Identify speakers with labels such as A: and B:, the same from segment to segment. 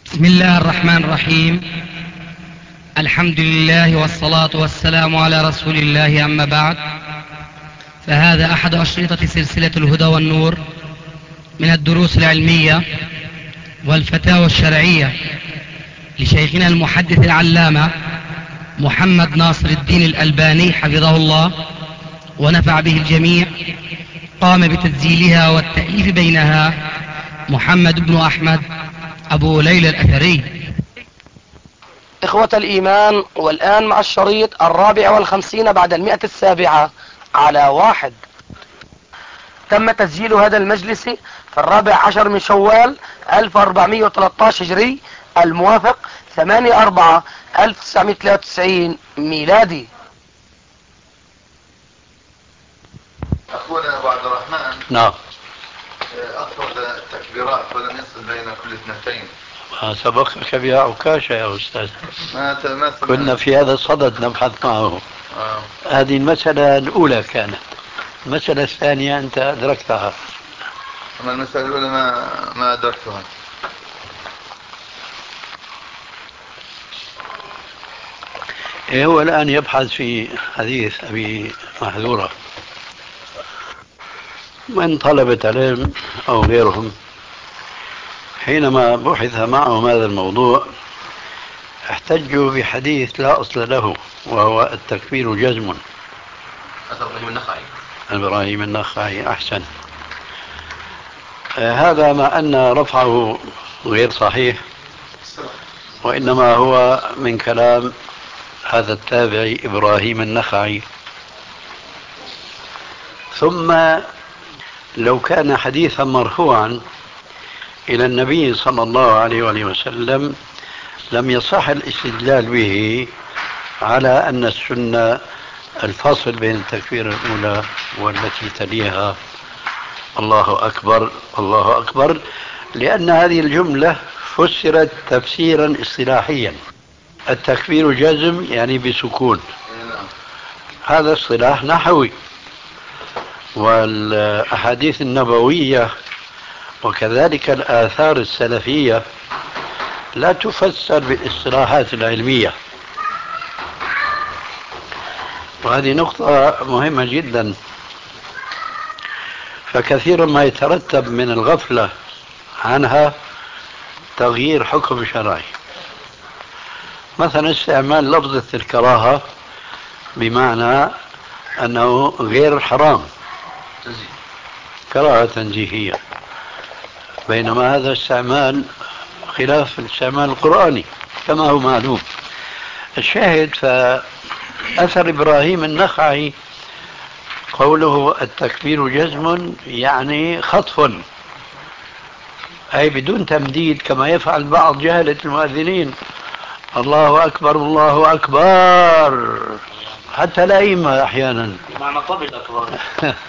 A: بسم الله الرحمن الرحيم. الحمد لله والصلاة والسلام على رسول الله، أما بعد، فهذا أحد أشرطة سلسلة الهدى والنور من الدروس العلمية والفتاوى الشرعية لشيخنا المحدث العلامة محمد ناصر الدين الألباني حفظه الله ونفع به الجميع. قام بتسجيلها والتأليف بينها محمد بن أحمد أبو ليلى الأثري.
B: إخوة الإيمان، والآن مع الشريط 54 بعد 107 على 1. تم تسجيل هذا المجلس في 14 من شوال 1413 هجري، الموافق 8/4/1993 ميلادي.
C: أخونا أبو عبد الرحمن،
D: نعم،
C: أفرد التكبيرات ولم يصل بين كل اثنتين.
D: سبقك بها عكاشة يا أستاذ.
C: ما
D: كنا في هذا الصدد نبحث معه. هذه المسألة الأولى كانت. المسألة الثانية أنت أدركتها.
C: أما المسألة الأولى ما أدركتها.
D: هو الآن يبحث في حديث أبي محذورة. من طلبة علم أو غيرهم حينما بحث معهم هذا الموضوع احتجوا بحديث لا أصل له، وهو التكفير جزم. إبراهيم النخعي أحسن. هذا مع أن رفعه غير صحيح، وإنما هو من كلام هذا التابعي إبراهيم النخعي. ثم لو كان حديثا مرفوعا إلى النبي صلى الله عليه وآله وسلم لم يصح الاستدلال به على أن السنة الفصل بين التكبير الأولى والتي تليها الله أكبر الله أكبر، لأن هذه الجملة فسرت تفسيرا اصطلاحيا. التكبير جزم يعني بسكون، هذا اصطلاح نحوي. والأحاديث النبوية وكذلك الآثار السلفية لا تفسر بالاصطلاحات العلمية، وهذه نقطة مهمة جدا. فكثيرا ما يترتب من الغفلة عنها تغيير حكم شرعي. مثلا استعمال لفظة الكراهة بمعنى أنه غير حرام، كراهة تنزيهية، بينما هذا استعمال خلاف الاستعمال القرآني كما هو معلوم. الشاهد فأثر إبراهيم النخعي قوله التكبير جزم يعني خطف، أي بدون تمديد كما يفعل بعض جهلة المؤذنين، الله أكبر الله أكبر، حتى الأئمة أحيانا
E: معنى طبل أكبر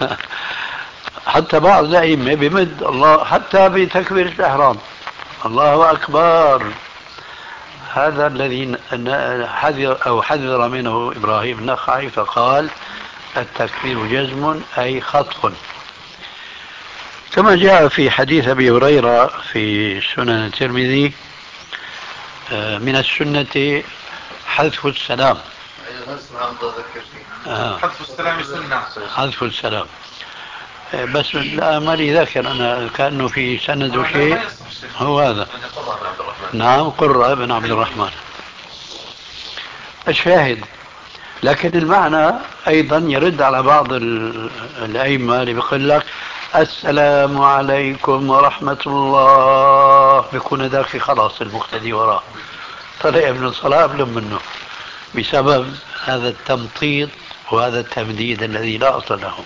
D: حتى بعض الأئمة بمد الله حتى بتكبير الإحرام الله أكبر. هذا الذي حذر منه إبراهيم النخعي، فقال التكبير جزم أي خطف. كما جاء في حديث أبي هريرة في سنن الترمذي من السنة حذف السلام.
C: حذف السلام سنة.
D: حذف السلام، بس لا مالي ذاكر أنا، كأنه في سند شيء هو هذا. نعم، قرة بن عبد الرحمن. الشاهد، لكن المعنى أيضا يرد على بعض الأئمة اللي بيقول لك السلام عليكم ورحمة الله، بيكون ذاك خلاص المقتدي وراه طلع ابن الصلاة قبل منه، بسبب هذا التمطيط وهذا التمديد الذي لا أصل له.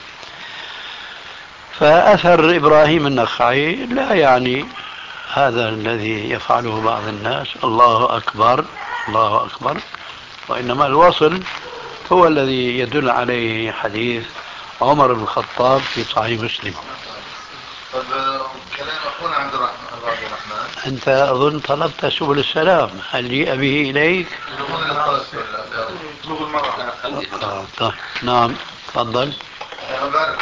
D: فأثر إبراهيم النخعي لا يعني هذا الذي يفعله بعض الناس الله أكبر الله أكبر، وإنما الوصل هو الذي يدل عليه حديث عمر بن الخطاب في صحيح مسلم.
C: طيب، كلام أخونا عبد الرحمن،
D: أنت أظن طلبت سبل السلام، هل جيء به إليك؟ طيب. نعم، تفضل.
C: أنا بعرف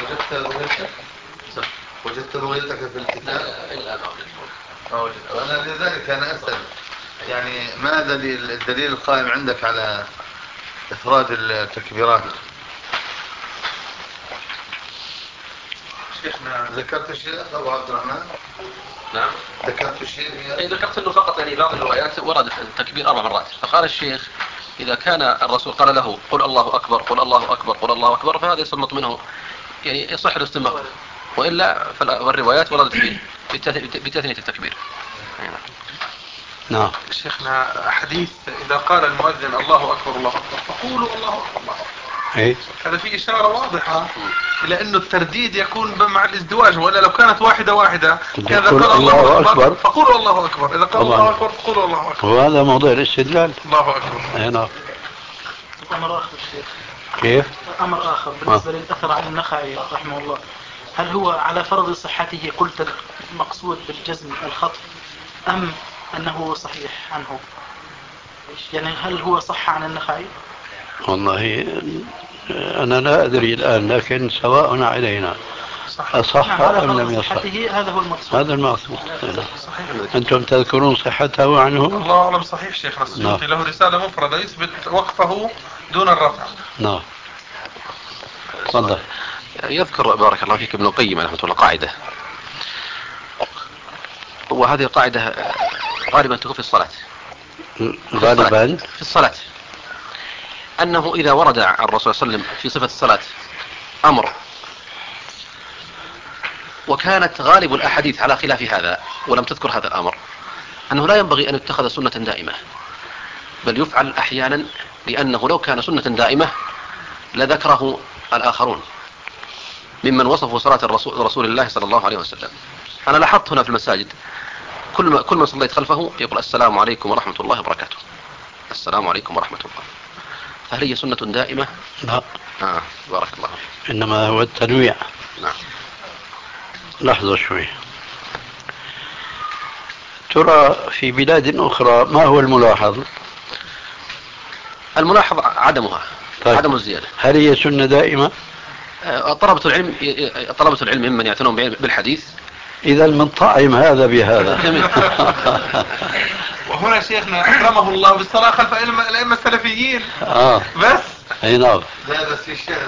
C: وجدت بغيتك في الكتاب؟ ما وجدت. أنا لذلك أنا أسأل. يعني ما الدليل القائم عندك على إفراد التكبيرات؟
E: شيخنا
C: ذكرت شيء أبو عبد الرحمن؟
E: نعم
C: ذكرت شيء؟
E: ذكرت أنه فقط يعني بعض الروايات ورد التكبير 4 مرات، فقال الشيخ إذا كان الرسول قال له قل الله أكبر قل الله أكبر قل الله أكبر فهذا يسمط منه يعني يصح الاستنباط، وإلا فالروايات وردت فيه بتثنية التكبير.
D: نعم.
F: شيخنا حديث إذا قال المؤذن الله أكبر الله أكبر فقولوا الله أكبر الله أكبر،
D: إيه؟
F: هذا فيه إشارة واضحة إلى أنه الترديد يكون مع الازدواج، ولا لو كانت واحدة إذا قال الله أكبر فقولوا الله أكبر، إذا قال الله أكبر فقولوا الله أكبر،
D: وهذا موضوع الاستدلال.
F: الله أكبر.
D: نعم.
G: أمر آخر الشيخ.
D: كيف؟
G: أمر آخر بالنسبة للأثر عن النخعي رحمه الله، هل هو على فرض صحته قلت المقصود بالجزم الخطف أم أنه صحيح عنه؟ يعني هل هو صح عن النخعي؟
D: والله أنا لا أدري الآن، لكن سواء علينا أصح أم لم يصح.
G: هذا هو المقصود.
D: هذا المقصود.
F: صحيح.
D: أنتم تذكرون صحته عنه؟
F: الله أعلم. صحيح شيخنا السيوطي له رسالة مفردة يثبت وقفه دون الرفع.
D: نعم. تفضل.
E: يذكر بارك الله فيك ابن القيم رحمه الله قاعدة، وهذه القاعدة غالبا تكون في الصلاة.
D: غالبا
E: في الصلاة أنه إذا ورد عن الرسول صلى الله عليه وسلم في صفة الصلاة أمر وكانت غالب الأحاديث على خلاف هذا ولم تذكر هذا الأمر، أنه لا ينبغي أن يتخذ سنة دائمة، بل يفعل أحيانا، لأنه لو كان سنة دائمة لذكره الآخرون ممن وصفوا صلاة رسول الله صلى الله عليه وسلم. أنا لاحظت هنا في المساجد كل من صليت خلفه يقول السلام عليكم ورحمة الله وبركاته، السلام عليكم ورحمة الله. فهل هي سنة دائمة؟
D: لا.
E: بارك الله.
D: إنما هو التنويع.
E: نعم.
D: لحظة شوي. ترى في بلاد أخرى ما هو الملاحظ؟
E: الملاحظ عدمها. طيب. عدم الزيادة.
D: هل هي سنة دائمة؟
E: طلبة العلم ممن يعتنون بالحديث.
D: إذا من طعم هذا بهذا.
F: وهنا شيخنا أكرمه الله بالصلاة خلف الأئمة السلفيين. بس.
D: أي نعم.
C: لا بس في الشهر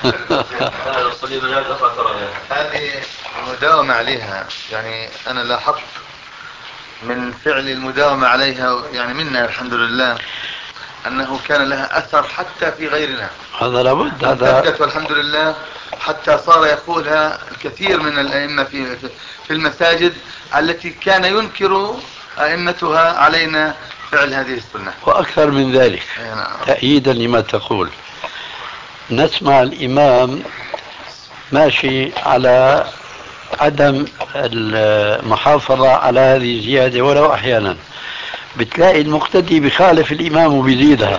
C: هذه المداومة عليها، يعني أنا لاحظت من فعل المداومة عليها يعني منا الحمد لله أنه كان لها أثر حتى في غيرنا.
D: هذا لابد. هذا
C: والحمد لله حتى صار يقولها الكثير من الأئمة في المساجد التي كان ينكر أئمتها علينا فعل هذه السنة.
D: وأكثر من ذلك تأييدا لما تقول، نسمع الإمام ماشي على عدم المحافظة على هذه الزيادة ولو أحيانا، بتلاقي المقتدي بخالف الإمام وبيزيدها.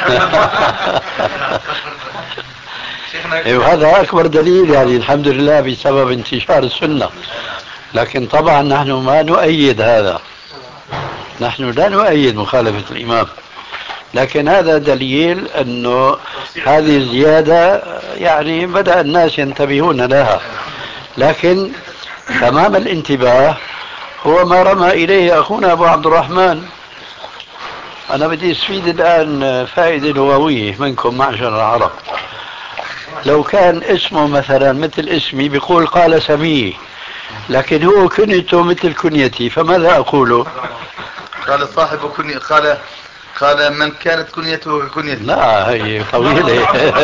D: وهذا أكبر دليل يعني الحمد لله بسبب انتشار السنة. لكن طبعا نحن ما نؤيد هذا، نحن لا نؤيد مخالفة الإمام، لكن هذا دليل أنه هذه الزيادة يعني بدأ الناس ينتبهون لها. لكن تمام الانتباه هو ما رمى إليه أخونا أبو عبد الرحمن. أنا بدي أستفيد الآن فائدة لغوية منكم معشر العرب. لو كان اسمه مثلا مثل اسمي بيقول قال سميه، لكن هو كنيته مثل كنيتي، فماذا أقول؟
C: قال صاحب كنية، قال من كانت كنيته كنيتي.
D: لا هي طويلة.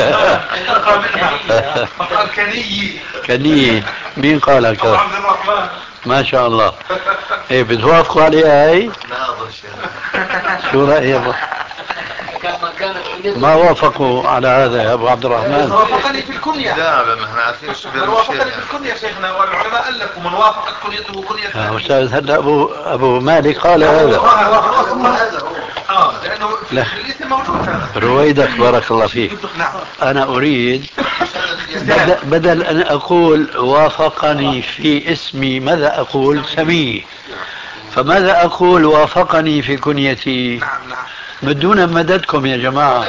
F: قال
D: كني. مين قال هكذا؟ ما شاء الله. ايه بتوافقوا عليها هاي؟
C: لا أظن شيء.
D: شو رأيك؟ ما وافقوا على هذا يا ابو عبد الرحمن؟
F: وافقني في الكنية.
C: لا ما احنا عارفين شو
F: وافقني في الكنية شيخنا، والعلماء ألفوا من وافقت كنيته كنية.
D: يا استاذ هلا ابو مالك قال هذا.
F: لأنه الاسم موجود هذا.
D: رويدك بارك الله فيك. أنا أريد بدل أن أقول وافقني في اسمي ماذا أقول؟ سميه. فماذا أقول وافقني في كنيتي؟ بدون مددكم يا جماعة.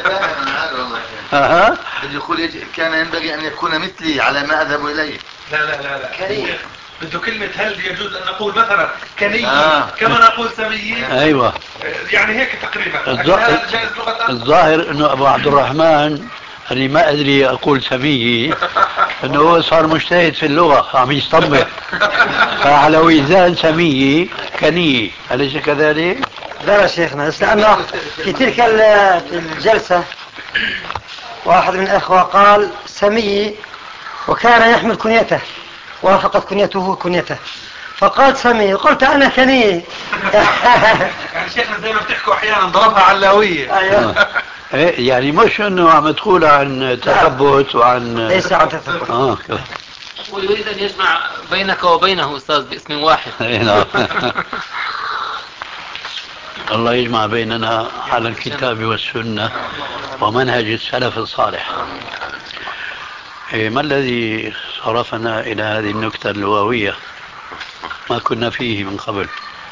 C: يقول كان ينبغي أن يكون مثلي على ما أذهب إليه.
F: لا كريم. بده كلمة هل يجوز أن نقول مثلا كني كما نقول سمي؟
D: أيوة،
F: يعني هيك تقريبا.
D: الظاهر أنه أبو عبد الرحمن اللي ما أدري أقول سمي أنه هو صار مجتهد في اللغة عم يستنبط، فعلى وزان سمي كني، أليس كذلك؟
H: لا شيخنا، لأنه في تلك الجلسة واحد من الأخوة قال سمي وكان يحمل كنيته، وافقت كنيته كنيته، فقال سمي، قلت أنا كني.
F: يعني شيخنا زي ما بتحكوا أحيانا ضربها علاوية.
H: أيوه.
D: يعني مش أنه عم تقول عن تثبت وعن
H: ليس عن تثبت.
E: هو يريد أن يجمع بينك وبينه أستاذ باسم واحد.
D: الله يجمع بيننا على الكتاب والسنة ومنهج السلف الصالح. ما الذي صرفنا إلى هذه النكتة اللغوية ما كنا فيه من قبل؟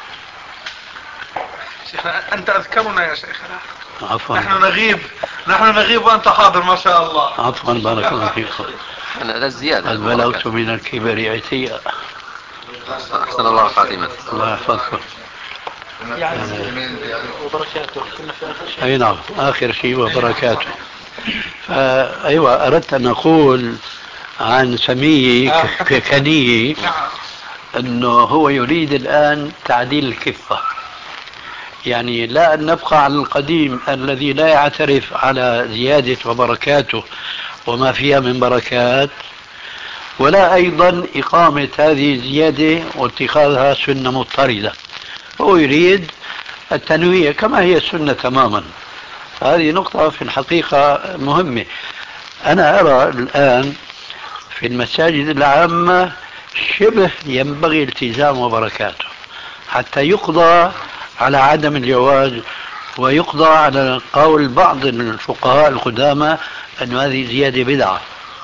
F: شيخنا أنت أذكرنا يا شيخنا.
D: عفوا،
F: نحن نغيب وأنت حاضر ما شاء الله.
D: عفوا، بارك الله فيكم.
E: أنا الزيادة
D: قد بلغت من الكبر عتيا.
E: أحسن الله خاتمتك.
D: الله يحفظكم.
G: يعني وبركاته كنا في آخر شيء.
D: أي نعم، آخر شيء وبركاته. فأيوة، أردت أن أقول عن سمي كني أنه هو يريد الآن تعديل الكفة، يعني لا أن نبقى على القديم الذي لا يعترف على زيادة وبركاته وما فيها من بركات، ولا أيضا إقامة هذه الزيادة واتخاذها سنة مضطردة. هو يريد التنويع كما هي السنة تماما. هذه نقطة في الحقيقة مهمة. أنا أرى الآن في المساجد العامة شبه ينبغي التزام وبركاته حتى يقضى على عدم الجواز، ويقضى على قول بعض الفقهاء القدامى أن هذه زيادة بدعة.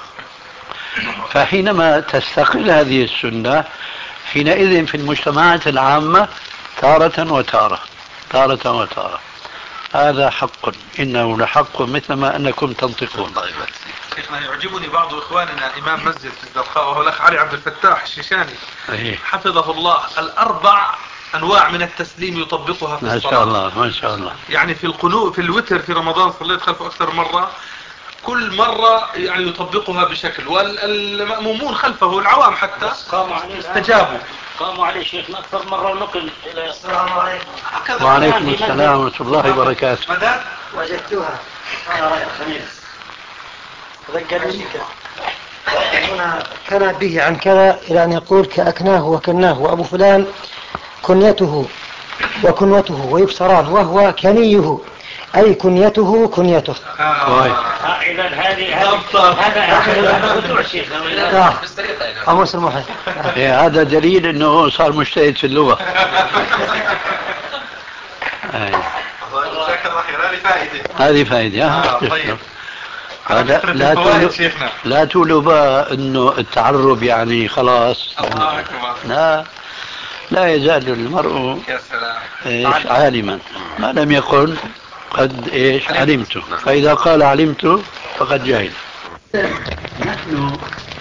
D: فحينما تستقل هذه السنة حينئذ في المجتمعات العامة تارة وتارة، تارة وتارة. هذا حق، إنه لحق مثل ما أنكم تنطقون.
F: شيخنا يعجبني بعض إخواننا إمام مسجد في الزرقاء وهو الأخ علي عبد الفتاح الشيشاني حفظه الله، الأربع أنواع من التسليم يطبقها في الصلاة.
D: ما شاء الله، ما شاء الله.
F: يعني في القنوت في الوتر في رمضان صليت خلفه أكثر مرة، كل مرة يعني يطبقها بشكل، والمأمومون خلفه العوام حتى استجابوا.
G: قاموا عليه شيخنا أكثر مرة ونقل إلى.
H: السلام عليكم.
D: وعليكم السلام ورحمة الله وبركاته.
F: ماذا؟
H: وجدتها على الخميس. ذكرني هنا كان به عن كذا إلى أن يقول كأكناه وكناه، وأبو فلان كنيته وكنوته ويكسران، وهو كنيه أي كنيته كنيته.
G: إذا هذا خدوع شيخ.
H: قاموس المحيط.
D: هذا دليل أنه صار مجتهد في اللغة. هذه فائدة. لا تقولوا بقى انه التعرب يعني خلاص. لا يزال المرء عالما ما لم يقل قد علمت، فإذا قال علمت فقد جهل. نحن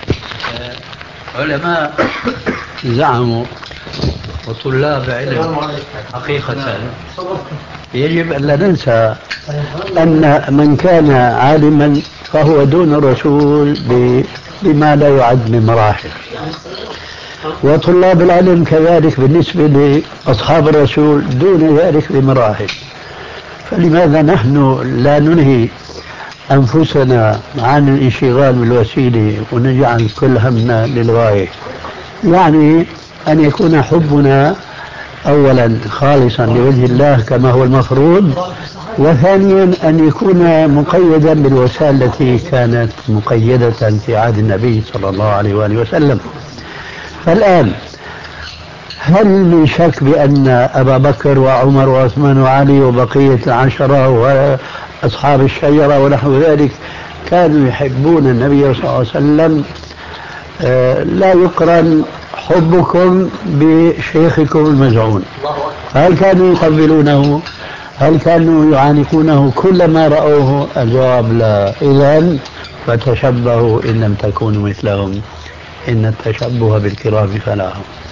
D: علماء زعموا وطلاب علم حقيقة يجب أن لا ننسى أن من كان عالما فهو دون الرسول بما لا يعد من مراحل، وطلاب العلم كذلك بالنسبة لأصحاب الرسول دون ذلك بمراحل. فلماذا نحن لا ننهي أنفسنا عن الانشغال بالوسيلة ونجعل كل همنا للغاية؟ يعني أن يكون حبنا أولا خالصا لوجه الله كما هو المفروض، وثانيا أن يكون مقيدا بالوسائل التي كانت مقيدة في عهد النبي صلى الله عليه وآله وسلم. فالآن هل من شك بأن أبا بكر وعمر وعثمان وعلي وبقية العشرة وأصحاب الشجرة ونحو ذلك كانوا يحبون النبي صلى الله عليه وسلم؟ لا يقرن حبكم بشيخكم المزعون. هل كانوا يقبلونه؟ هل كانوا يعانقونه كلما رأوه؟ الجواب لا. إذن فتشبهوا إن لم تكونوا مثلهم إن التشبه بالكرام فلاح.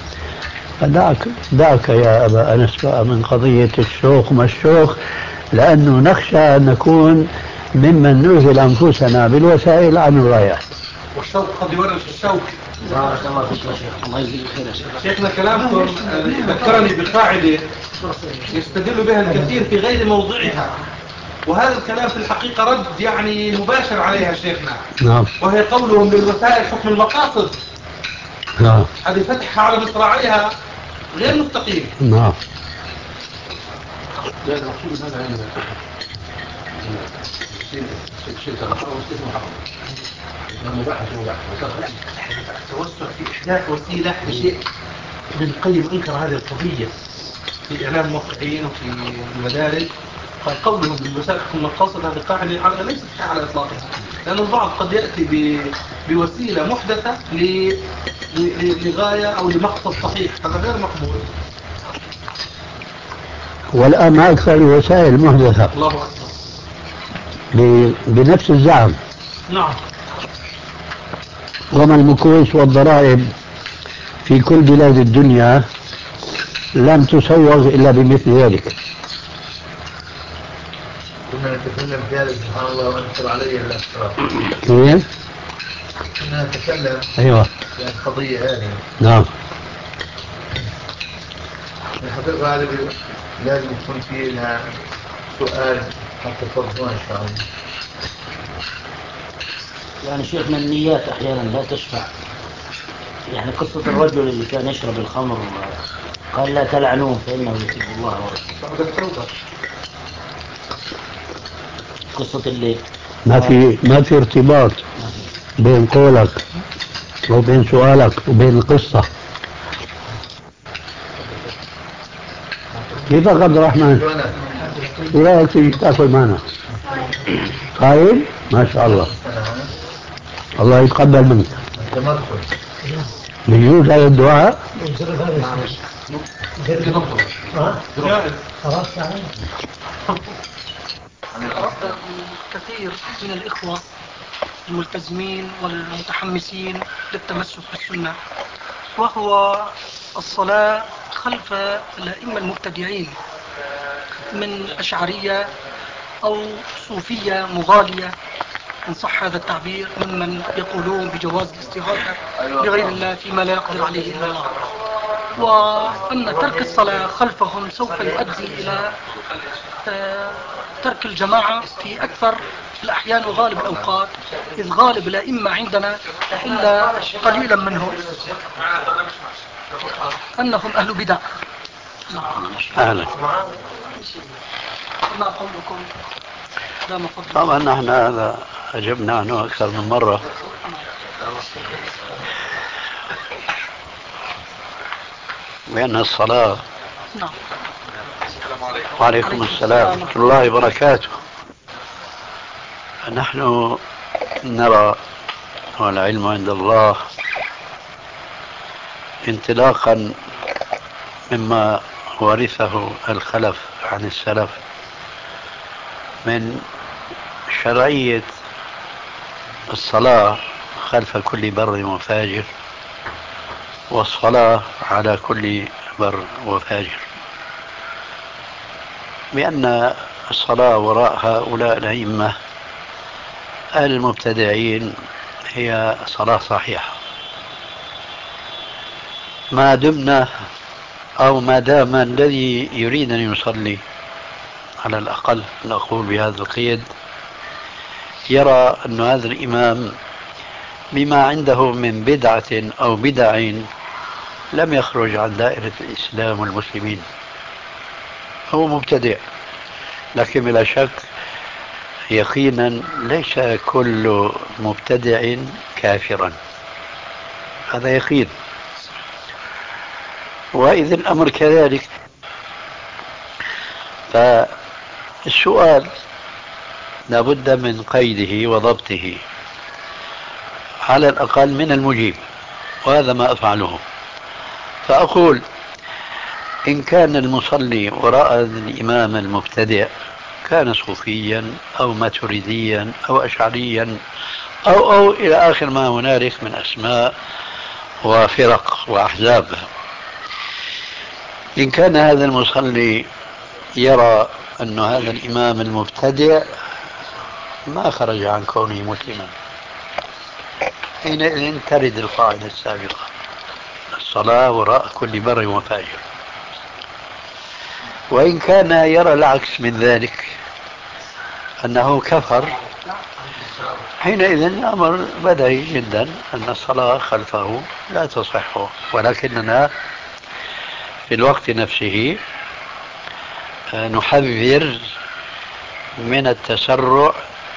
D: دعك يا أبا أنس بقى من قضية الشوق ما الشوق، لأنه نخشى أن نكون ممن نوهل أنفسنا بالوسائل عن الغايات.
F: والشوق قد يورث الشوق.
I: بارك الله فيك يا شيخ، الله يجزيك خير يا شيخ.
F: شيخنا كلامكم ذكرني بقاعدة يستدل بها الكثير في غير موضعها، وهذا الكلام في الحقيقة رد يعني مباشر عليها شيخنا.
D: نعم.
F: وهي قولهم للوسائل حكم المقاصد.
D: نعم.
F: هذه فتحة على مصراعيها غير مستقيم.
D: نعم.
F: التوسع في إحداث وسيلة لشيء. ابن القيم أنكر هذه القضية في إعلام الموقعين وفي المدارس، قال قولهم بالوسائل حكم المقاصد هذه قاعدة على ليست على إطلاقها، لأن البعض قد يأتي بوسيلة محدثة لغاية أو لمقصد صحيح، هذا غير مقبول.
D: والآن أكثر الوسائل محدثة.
F: الله أكبر.
D: بنفس الزعم.
F: نعم.
D: وما المكوس والضرائب في كل بلاد الدنيا لم تسوغ إلا بمثل ذلك.
C: كنا نتكلم في هذا سبحان الله وانكر عليه الأسرار.
D: كيف؟
C: كنا نتكلم
D: أيوة
C: في القضية هذه.
D: نعم.
C: الحقيقة هذه لازم يكون فيه لها سؤال حتى تفضلون إن شاء الله.
I: يعني شيخنا النيات أحيانا لا تشفع. يعني قصة الرجل اللي كان يشرب الخمر قال لا تلعنوه فإنه يحب الله ورسوله. قصة اللي
D: ما في ارتباط بين قولك وبين سؤالك وبين القصة. كيف عبد الرحمن؟ ايه رايك تيجي تاكل معنا؟ طيب ما شاء الله، الله يتقبل منك. بيجوز هذا الدعاء؟
J: كثير من الإخوة الملتزمين والمتحمسين للتمسك بالسنة، وهو الصلاة خلف الأئمة المبتدعين من أشعرية أو صوفية مغالية إن صح هذا التعبير، ممن يقولون بجواز الاستغاثة بغير الله فيما لا يقدر عليه إلا الله، وأن ترك الصلاة خلفهم سوف يؤدي إلى ترك الجماعة في أكثر الأحيان وغالب الأوقات، إذ غالب الأئمة عندنا إلا قليلا منهم أنهم أهل بدع.
D: أهلا.
J: ما قولكم؟
D: طبعا نحن هذا أجبنا عنه أكثر من مرة، بأن الصلاة.
J: نعم.
D: وعليكم السلام ورحمة الله وبركاته. نحن نرى والعلم عند الله انطلاقا مما ورثه الخلف عن السلف من شرعية الصلاة خلف كل بر وفاجر، والصلاة على كل بر وفاجر، بأن الصلاة وراء هؤلاء الأئمة المبتدعين هي صلاة صحيحة، ما دمنا أو ما دام الذي يريد أن يصلي على الأقل نقول بهذا القيد يرى أن هذا الإمام بما عنده من بدعة أو بدع لم يخرج عن دائرة الإسلام والمسلمين، هو مبتدع، لكن بلا شك يقينا ليس كل مبتدع كافرا، هذا يقين. وإذا الأمر كذلك فالسؤال لابد من قيده وضبطه على الأقل من المجيب، وهذا ما أفعله. فأقول إن كان المصلي وراء الإمام المبتدع كان صوفيا أو ماتريديا أو أشعريا أو إلى آخر ما هنالك من أسماء وفرق وأحزاب. إن كان هذا المصلي يرى أن هذا الإمام المبتدع ما خرج عن كونه مسلما، حينئذ ترد القاعدة السابقة: الصلاة وراء كل بر وفاجر. وإن كان يرى العكس من ذلك، أنه كفر، حينئذ الأمر بديهي جدا أن الصلاة خلفه لا تصح، ولكننا في الوقت نفسه نحذر من التسرع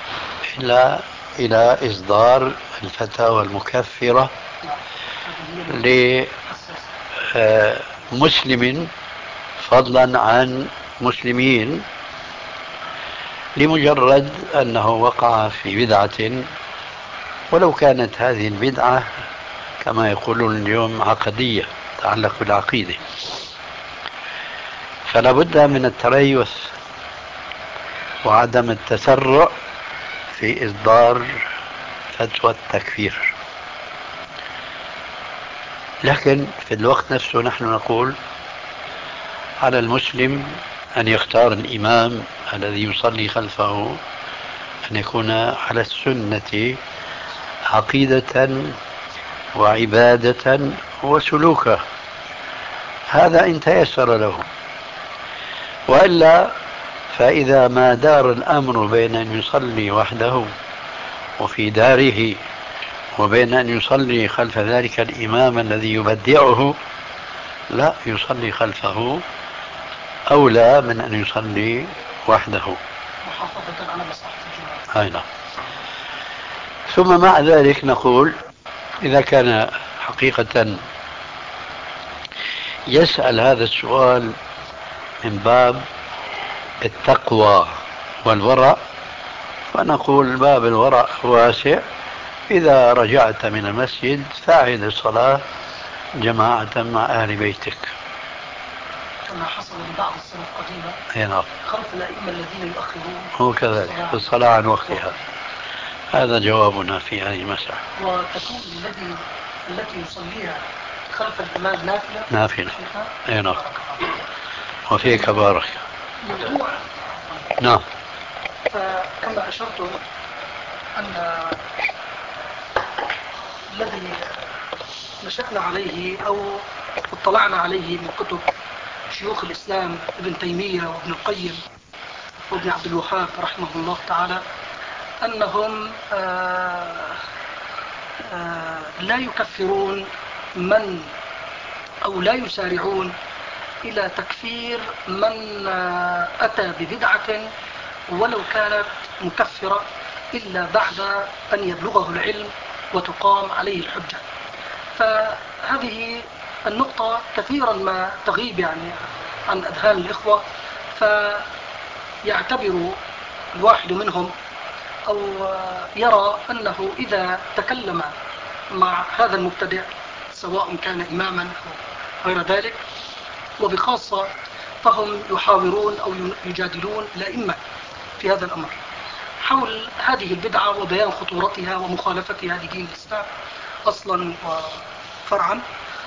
D: إلى إصدار الفتاوى المكفرة لمسلم فضلا عن مسلمين لمجرد أنه وقع في بدعة، ولو كانت هذه البدعة كما يقولون اليوم عقدية تتعلق بالعقيدة. فلا بد من التريث وعدم التسرع في إصدار فتوى التكفير. لكن في الوقت نفسه نحن نقول على المسلم أن يختار الإمام الذي يصلي خلفه أن يكون على السنة عقيدة وعبادة وسلوكا، هذا إن تيسر له. وإلا فإذا ما دار الأمر بين أن يصلي وحده وفي داره وبين أن يصلي خلف ذلك الإمام الذي يبدعه، لا، يصلي خلفه أولى من أن يصلي وحده
J: محافظة على مصلحة الجماعة.
D: ثم مع ذلك نقول إذا كان حقيقة يسأل هذا السؤال من باب التقوى والورع، فنقول باب الورع واسع. إذا رجعت من المسجد فأعد الصلاة جماعة مع أهل بيتك،
J: كما حصل لبعض السنة القديمة خلف الأئمة الذين يؤخرون
D: هو كذلك الصلاة عن وقتها. هذا جوابنا في هذه المسألة.
J: وتكون التي يصليها خلف الإمام
D: نافلة. نعم. وفيك بارك. نعم.
J: فكما أشرت أن الذي نشأنا عليه أو اطلعنا عليه من كتب شيوخ الإسلام ابن تيمية وابن القيم وابن عبد الوهاب رحمه الله تعالى، أنهم لا يكفرون من أو لا يسارعون إلى تكفير من أتى ببدعة ولو كانت مكفرة إلا بعد أن يبلغه العلم وتقام عليه الحجة. فهذه النقطة كثيرا ما تغيب يعني عن أذهان الإخوة، فيعتبر الواحد منهم أو يرى أنه إذا تكلم مع هذا المبتدع سواء كان إماما أو غير ذلك، وبخاصة فهم يحاورون أو يجادلون الأئمة في هذا الأمر حول هذه البدعة وبيان خطورتها ومخالفتها لدين الإسلام أصلا وفرعا.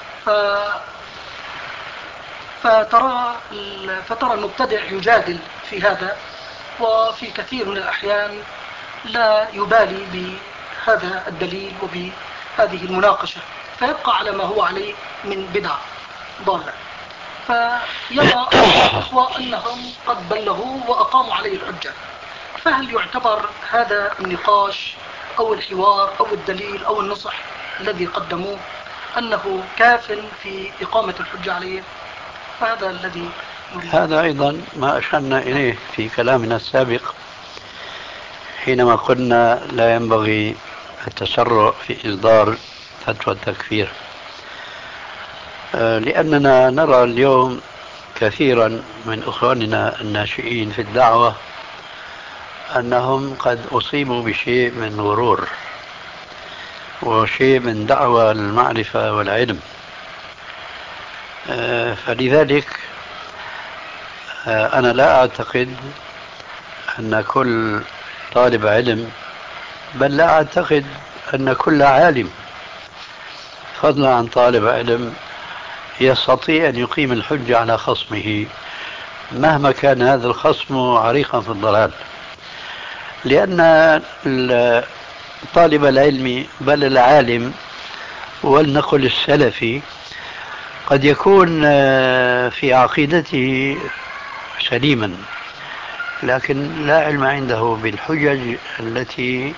J: فترى المبتدع يجادل في هذا، وفي كثير من الأحيان لا يبالي بهذا الدليل وبهذه المناقشة، فيبقى على ما هو عليه من بدعة ضالة. فيرى الإخوة أنهم قد بلغوا وأقاموا عليه الحجة، فهل يعتبر هذا النقاش أو الحوار أو الدليل أو النصح الذي قدموه أنه كاف في إقامة الحجة عليه؟ فهذا الذي
D: هذا أيضا ما أشرنا إليه في كلامنا السابق حينما قلنا لا ينبغي التسرع في إصدار فتوى التكفير، لأننا نرى اليوم كثيرا من إخواننا الناشئين في الدعوة أنهم قد أصيبوا بشيء من غرور وشيء من دعوة المعرفة والعلم. فلذلك أنا لا أعتقد أن كل طالب علم، بل لا أعتقد أن كل عالم فضلا عن طالب علم يستطيع أن يقيم الحجة على خصمه مهما كان هذا الخصم عريقا في الضلال، لأن طالب العلم بل العالم ولنقل السلفي قد يكون في عقيدته سليما لكن لا علم عنده بالحجج التي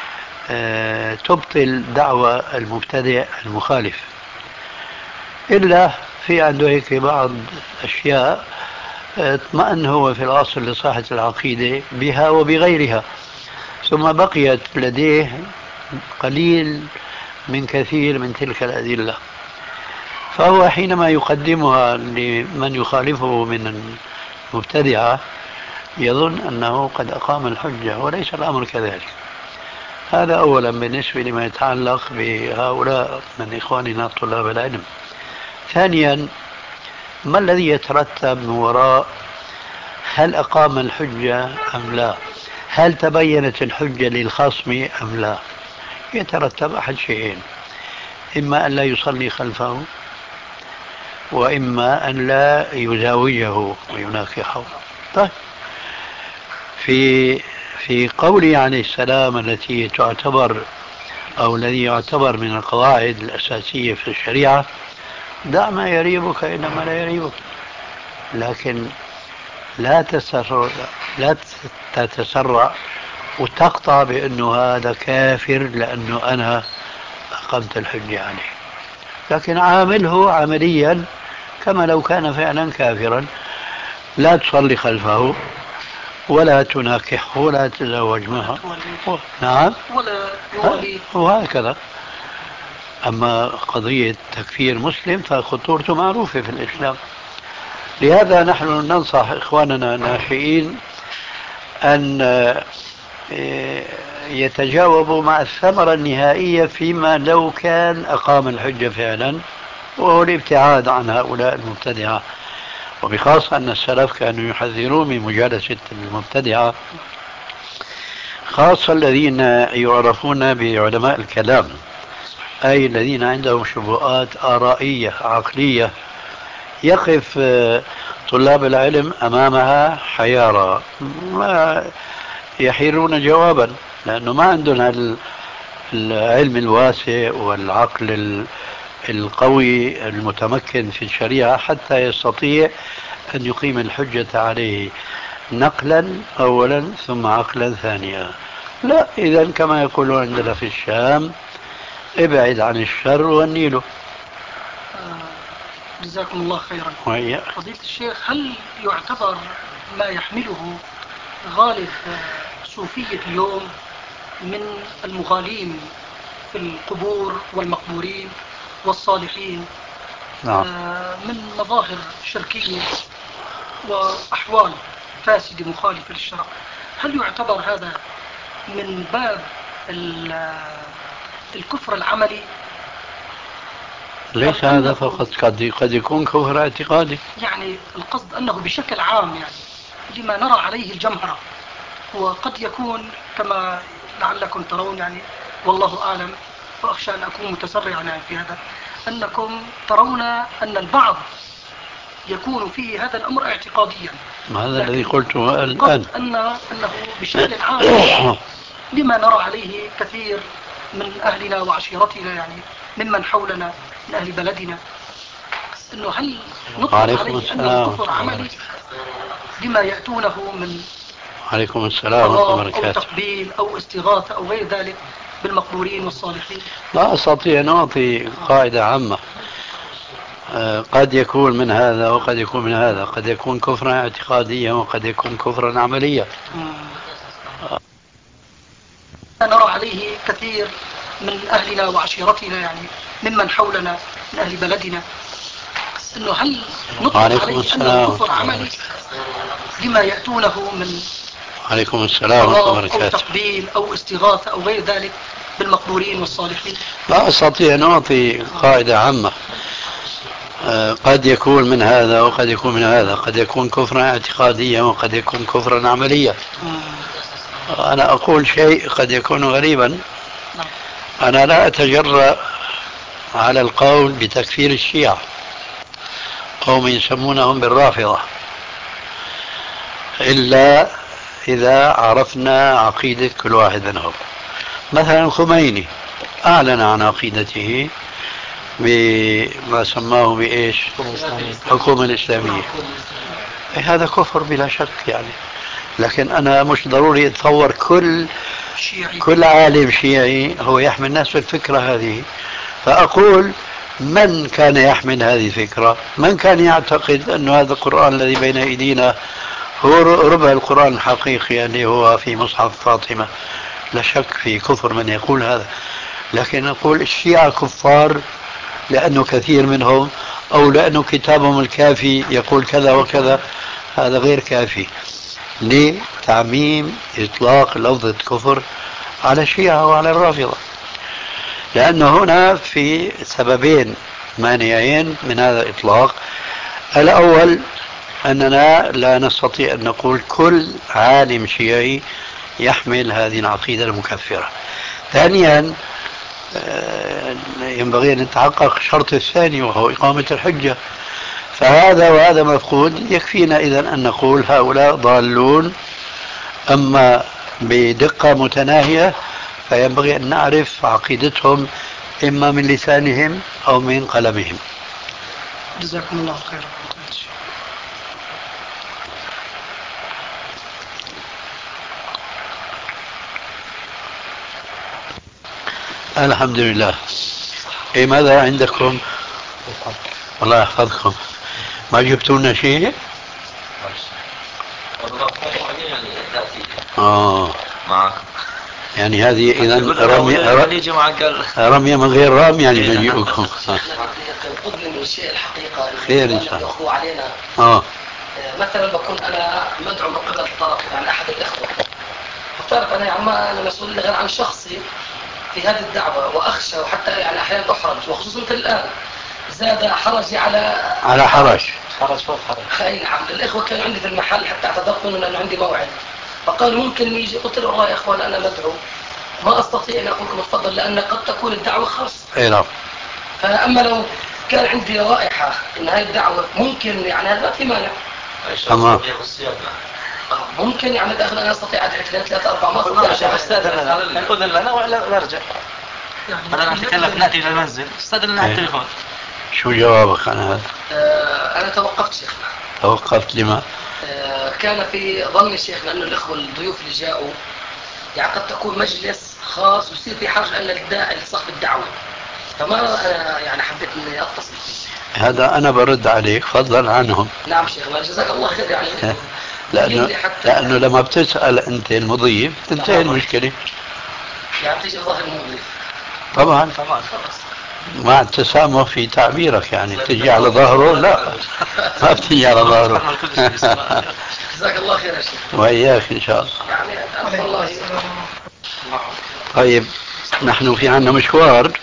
D: تبطل دعوى المبتدع المخالف، إلا في عنده هيك بعض أشياء اطمأن هو في الأصل لصحة العقيدة بها وبغيرها، ثم بقيت لديه قليل من كثير من تلك الأدلة، فهو حينما يقدمها لمن يخالفه من المبتدعة يظن أنه قد أقام الحجة، وليس الأمر كذلك. هذا أولا بالنسبة لما يتعلق بهؤلاء من إخواننا طلاب العلم. ثانيا، ما الذي يترتب من وراء هل أقام الحجة أم لا؟ هل تبينت الحجة للخصم أم لا؟ يترتب أحد شيئين: إما أن لا يصلي خلفه، وإما أن لا يزاوجه ويناكحه. طيب، في قوله عليه السلام التي تعتبر أو الذي يعتبر من القواعد الأساسية في الشريعة: دع ما يريبك إلى ما لا يريبك، لكن لا تتسرع وتقطع بأنه هذا كافر لأنه أنا أقمت الحجة عليه، لكن عامله عمليا كما لو كان فعلا كافرا. لا تصلي خلفه ولا تناكحه ولا تتزوج معه. نعم،
J: ولا يواليه
D: وهكذا. أما قضية تكفير مسلم فخطورته معروفة في الإسلام. لهذا نحن ننصح إخواننا الناشئين أن يتجاوبوا مع الثمرة النهائية فيما لو كان أقام الحجة فعلا، وهو الابتعاد عن هؤلاء المبتدعة، وبخاصة أن السلف كانوا يحذرون من مجالسة المبتدعة، خاصة الذين يعرفون بعلماء الكلام، أي الذين عندهم شبهات آرائية عقلية يقف طلاب العلم أمامها حيارى، ما يحيرون جوابا، لأنه ما عندهم العلم الواسع والعقل القوي المتمكن في الشريعة حتى يستطيع أن يقيم الحجة عليه نقلا أولا ثم عقلا ثانيا. لا، إذا كما يقولون عندنا في الشام: ابعد عن الشر والنيل.
J: جزاكم الله خيرا. فضيلة الشيخ، هل يعتبر ما يحمله غالب صوفية اليوم من المغالين في القبور والمقبورين والصالحين من مظاهر شركية وأحوال فاسدة مخالفة للشرع، هل يعتبر هذا من باب الكفر العملي؟
D: ليس هذا فقط، قد يكون كفر اعتقادي.
J: يعني القصد أنه بشكل عام، يعني لما نرى عليه الجمهرة، وقد يكون كما لعلكم ترون، يعني والله أعلم، وأخشى أن أكون متسرعا في هذا، أنكم ترون أن البعض يكون فيه هذا الأمر اعتقاديا.
D: هذا الذي قلته الآن،
J: أنه بشكل عام لما نرى عليه كثير من أهلنا وعشيرتنا، يعني ممن حولنا من أهل بلدنا، أنه هل نطلق عليه أنه كفر عملي لما يأتونه من
D: عليكم السلام ورحمة الله
J: أو
D: وبركاته
J: تقبيل أو استغاثة أو غير ذلك بالمقبورين والصالحين؟
D: لا أستطيع أن أعطي قاعدة عامة، قد يكون من هذا وقد يكون من هذا، قد يكون كفرا اعتقاديا وقد يكون كفرا عمليا.
J: نرى عليه كثير من أهلنا وعشيرتنا، يعني ممن حولنا من أهل بلدنا، أنه هل نطلق عليه أنه كفر عملي لما يأتونه من
D: عليكم السلام ورحمة الله وبركاته
J: أو تقبيل أو استغاثة أو غير ذلك بالمقبورين والصالحين؟
D: لا أستطيع أن أعطي قاعدة عامة، قد يكون من هذا وقد يكون من هذا، قد يكون كفرا اعتقاديا وقد يكون كفرا عمليا. أنا أقول شيء قد يكون غريبا، أنا لا أتجرأ على القول بتكفير الشيعة قوم يسمونهم بالرافضة إلا إذا عرفنا عقيدة كل واحد منهم. مثلا الخميني أعلن عن عقيدته بما سماه بإيش؟ الحكومة الإسلامية. هذا كفر بلا شك يعني، لكن أنا مش ضروري أتصور كل عالم شيعي هو يحمل نفس الفكرة هذه. فأقول من كان يحمل هذه الفكرة، من كان يعتقد أن هذا القرآن الذي بين أيدينا هو ربع القرآن الحقيقي اللي هو في مصحف فاطمة، لا شك في كفر من يقول هذا. لكن نقول الشيعة كفار لأنه كثير منهم أو لأنه كتابهم الكافي يقول كذا وكذا، هذا غير كافي لتعميم إطلاق لفظة كفر على الشيعة وعلى الرافضة، لأنه هنا في سببين مانعين من هذا الإطلاق. الأول أننا لا نستطيع أن نقول كل عالم شيعي يحمل هذه العقيدة المكفرة. ثانيا ينبغي أن نتحقق الشرط الثاني وهو إقامة الحجة، فهذا وهذا مفقود. يكفينا إذن أن نقول هؤلاء ضالون، أما بدقة متناهية فينبغي أن نعرف عقيدتهم إما من لسانهم أو من قلمهم.
J: جزاكم الله خيرا.
D: الحمد لله. إيه ماذا عندكم؟ الله يحفظكم. ما جبتوا لنا شيء؟ يعني هذه إذا رمية من غير رام يعني نجيبكم.
B: من الشيء الحقيقة
D: خير إن شاء
B: الله علينا. مثلا بكون أنا مدعو من قبل الطرف يعني أحد الإخوة، فتعرف أنا يعني أنا مسؤول غير عن شخصي في هذه الدعوة، وأخشى وحتى يعني أحيانا أحرج، وخصوصا مثل الآن زاد حرجي على حرج فوق حرج. أي نعم. الإخوة كانوا عندي في المحل حتى اعتذرت منهم لأنه عندي موعد، فقالوا ممكن يجي. قلت له والله يا إخوان أنا مدعو ما أستطيع أن أقول لكم اتفضل لأن قد تكون الدعوة خاصة.
D: أي نعم.
B: فأما لو كان عندي رائحة أن هذه الدعوة ممكن يعني هذا ما في مانع. ممكن يعني داخل أنا أستطيع أدعي 2 3 4 ما أستطيع.
G: أستاذنا نأذن لنا ولا نرجع؟ بدنا نتكلم نأتي إلى المنزل. استاذنا على التليفون.
D: شو جوابك عن هذا؟
B: أنا توقفت شيخنا.
D: توقفت لما؟
B: كان في ظني شيخنا أنه الإخوة الضيوف اللي جاءوا يعني قد تكون مجلس خاص ويصير في حاجة أن لصاحب الدعوة، فما يعني حبيت أني أتصل فيه.
D: هذا أنا برد عليك فضلا عنهم.
B: نعم شيخنا جزاك الله خير. يعني
D: لأنه لما بتسأل أنت المضيف تنتهي المشكلة.
B: يعني تيجي ظاهر المضيف.
D: طبعا مع التسامح في تعبيرك، يعني تجي على ظهره لا ما بتجي على ظهره.
B: جزاك الله خير يا شيخ.
D: وإياك إن شاء الله.
B: يعني الله.
D: طيب نحن في عنا مشوار.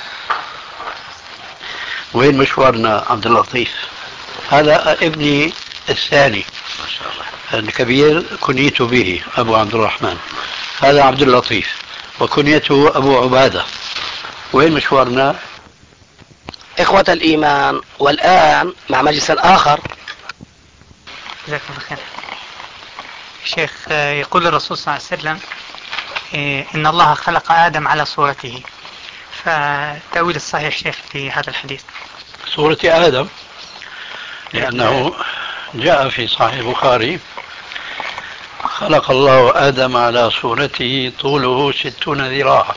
D: وين مشوارنا عبد اللطيف؟ هذا ابني الثاني ما شاء الله الكبير كنيت به أبو عبد الرحمن، هذا عبد اللطيف وكنيته أبو عبادة. وين مشوارنا؟
B: إخوة الإيمان، والآن مع مجلس آخر.
K: جزاك الله خير. شيخ، يقول الرسول صلى الله عليه وسلم إن الله خلق آدم على صورته، فالتأويل الصحيح شيخ في هذا الحديث؟
D: صورة آدم لأنه جاء في صحيح البخاري خلق الله آدم على صورته طوله 60 ذراعا،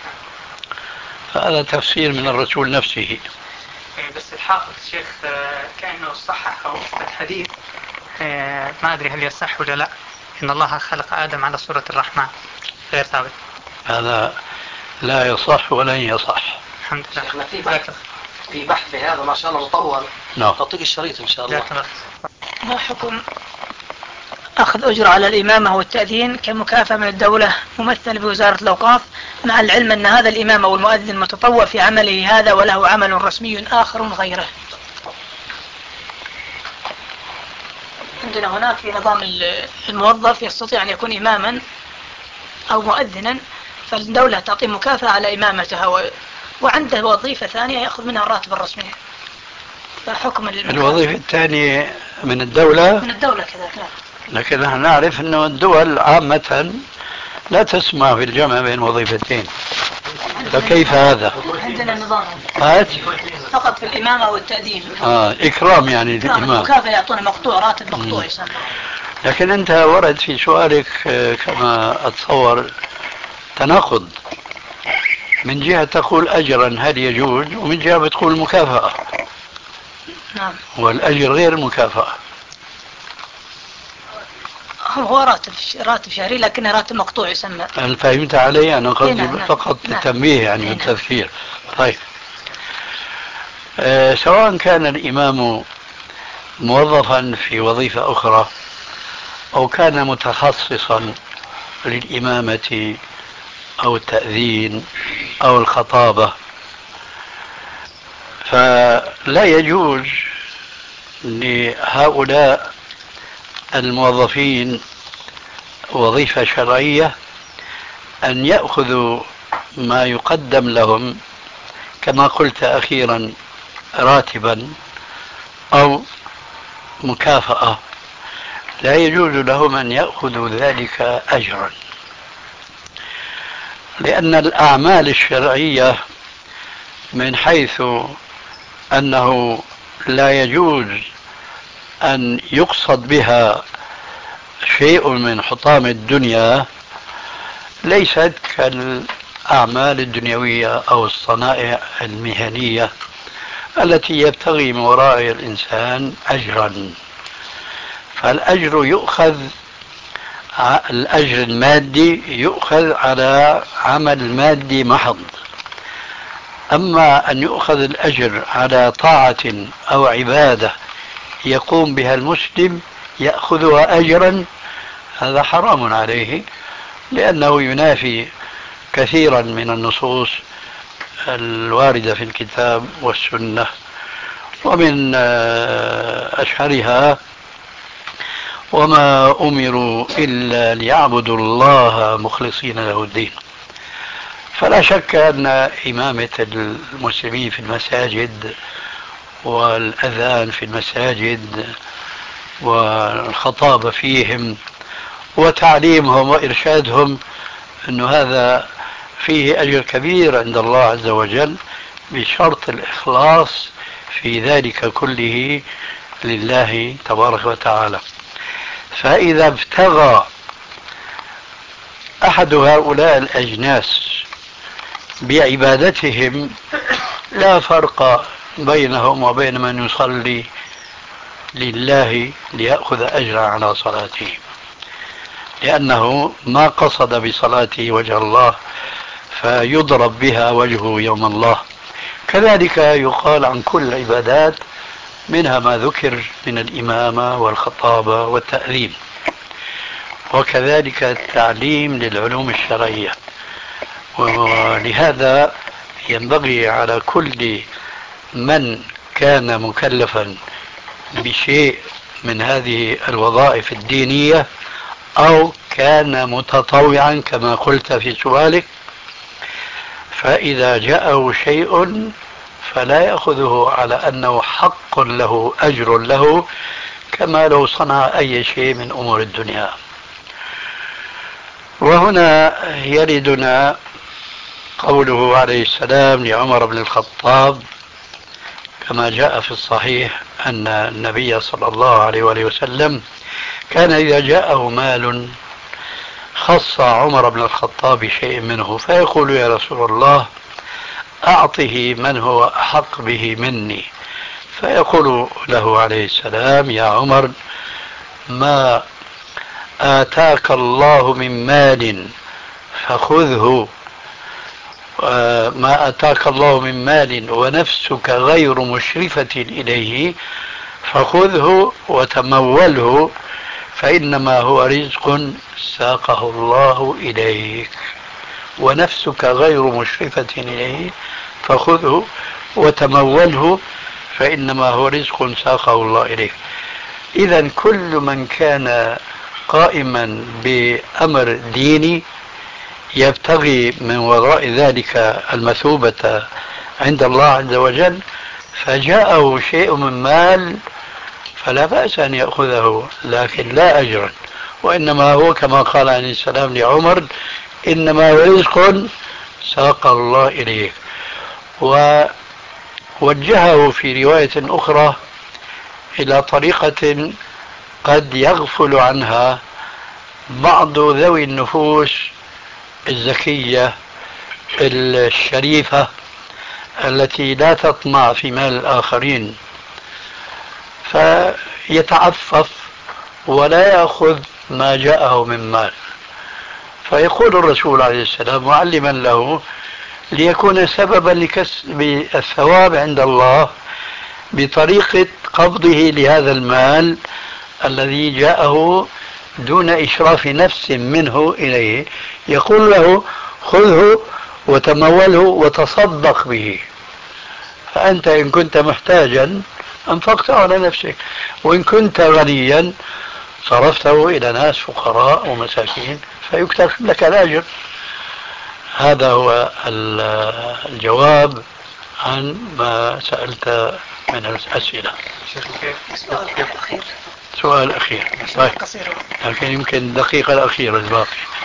D: هذا تفسير من الرسول نفسه.
K: بس الحافظ شيخ كأنه صحح الحديث، ما أدري هل يصح ولا لا، إن الله خلق آدم على صورة الرحمن، غير ثابت.
D: هذا لا يصح ولن يصح.
K: الحمد لله.
B: شيخنا في بحث في هذا ما شاء الله مطول. تعطيك الشريط إن شاء الله.
J: ما حكم أخذ أجرة على الإمامة والتأذين كمكافأة من الدولة ممثل بوزارة الأوقاف، مع العلم أن هذا الإمام أو المؤذن متطوع في عمله هذا وله عمل رسمي آخر غيره؟ عندنا هناك في نظام الموظف يستطيع أن يكون إماما أو مؤذنا، فالدولة تعطي مكافأة على إمامته
L: وعنده وظيفة ثانية يأخذ منها الراتب الرسمي، فحكم
D: الوظيفة الثانية من الدولة؟
L: من الدولة كذلك. نعم.
D: لكن نحن نعرف أن الدول عامة لا تسمح بالجمع بين وظيفتين، فكيف هذا؟
L: عندنا نظام فقط في الإمامة والتأديب.
D: إكرام يعني الإمام،
L: مكافأة، يعطونه مقطوع، راتب مقطوع يسمى.
D: لكن أنت ورد في سؤالك كما أتصور تناقض، من جهة تقول أجرا هل يجوز، ومن جهة بتقول مكافأة.
L: نعم.
D: والأجر غير المكافأة.
L: هو راتب شهري لكنه راتب مقطوع يسمى.
D: هل فهمت علي؟ أنا قصدي
L: نعم.
D: فقط
L: نعم.
D: التنبيه يعني والتذكير. طيب، سواء كان الإمام موظفا في وظيفة أخرى أو كان متخصصا للإمامة أو التأذين أو الخطابة، فلا يجوز لهؤلاء الموظفين وظيفة شرعية أن يأخذوا ما يقدم لهم كما قلت أخيرا راتبا أو مكافأة، لا يجوز لهم أن يأخذوا ذلك أجرا، لأن الأعمال الشرعية من حيث أنه لا يجوز أن يقصد بها شيء من حطام الدنيا ليست كالأعمال الدنيوية أو الصنائع المهنية التي يبتغي من وراء الإنسان أجرا. فالأجر يؤخذ، الأجر المادي يؤخذ على عمل مادي محض، أما أن يؤخذ الأجر على طاعة أو عبادة يقوم بها المسلم يأخذها أجرا، هذا حرام عليه، لأنه ينافي كثيرا من النصوص الواردة في الكتاب والسنة، ومن أشهرها وما أمروا إلا ليعبدوا الله مخلصين له الدين. فلا شك أن إمامة المسلمين في المساجد والأذان في المساجد والخطابة فيهم وتعليمهم وإرشادهم أن هذا فيه أجر كبير عند الله عز وجل، بشرط الإخلاص في ذلك كله لله تبارك وتعالى. فإذا ابتغى أحد هؤلاء الأجناس بعبادتهم لا فرق بينهم وبين من يصلي لله ليأخذ أجرا على صلاته، لأنه ما قصد بصلاته وجه الله فيضرب بها وجهه يوم الله. كذلك يقال عن كل العبادات، منها ما ذكر من الإمامة والخطابة والتأذين، وكذلك التعليم للعلوم الشرعية. ولهذا ينبغي على كل من كان مكلفا بشيء من هذه الوظائف الدينية أو كان متطوعا كما قلت في سؤالك، فإذا جاءه شيء فلا يأخذه على أنه حق له أجر له كما لو صنع أي شيء من أمور الدنيا. وهنا يردنا قوله عليه السلام لعمر بن الخطاب كما جاء في الصحيح أن النبي صلى الله عليه وآله وسلم كان إذا جاءه مال خص عمر بن الخطاب بشيء منه فيقول يا رسول الله أعطه من هو أحق به مني، فيقول له عليه السلام يا عمر ما آتاك الله من مال فخذه، ما آتاك الله من مال ونفسك غير مشرفة إليه فخذه وتموله فإنما هو رزق ساقه الله إليك، ونفسك غير مشرفة إليه فخذه وتموله فإنما هو رزق ساقه الله إليك. إذن كل من كان قائما بأمر ديني يبتغي من وراء ذلك المثوبة عند الله عز وجل، فجاءه شيء من مال فلا بأس أن يأخذه، لكن لا أجرا، وإنما هو كما قال عليه السلام لعمر: إنما رزق ساق الله إليك. ووجهه في رواية أخرى إلى طريقة قد يغفل عنها بعض ذوي النفوس الزكية الشريفة التي لا تطمع في مال الآخرين، فيتعفف ولا يأخذ ما جاءه من مال. فيقول الرسول عليه السلام معلما له ليكون سببا لكسب الثواب عند الله بطريقة قبضه لهذا المال الذي جاءه دون إشراف نفس منه إليه، يقول له: خذه وتموله وتصدق به، فأنت إن كنت محتاجا أنفقته على نفسك، وإن كنت غنيا صرفته إلى ناس فقراء ومساكين فيكتب لك الأجر. هذا هو الجواب عن ما سألت من الأسئلة. سؤال أخير لكن يمكن دقيقة الأخيرة الباقي.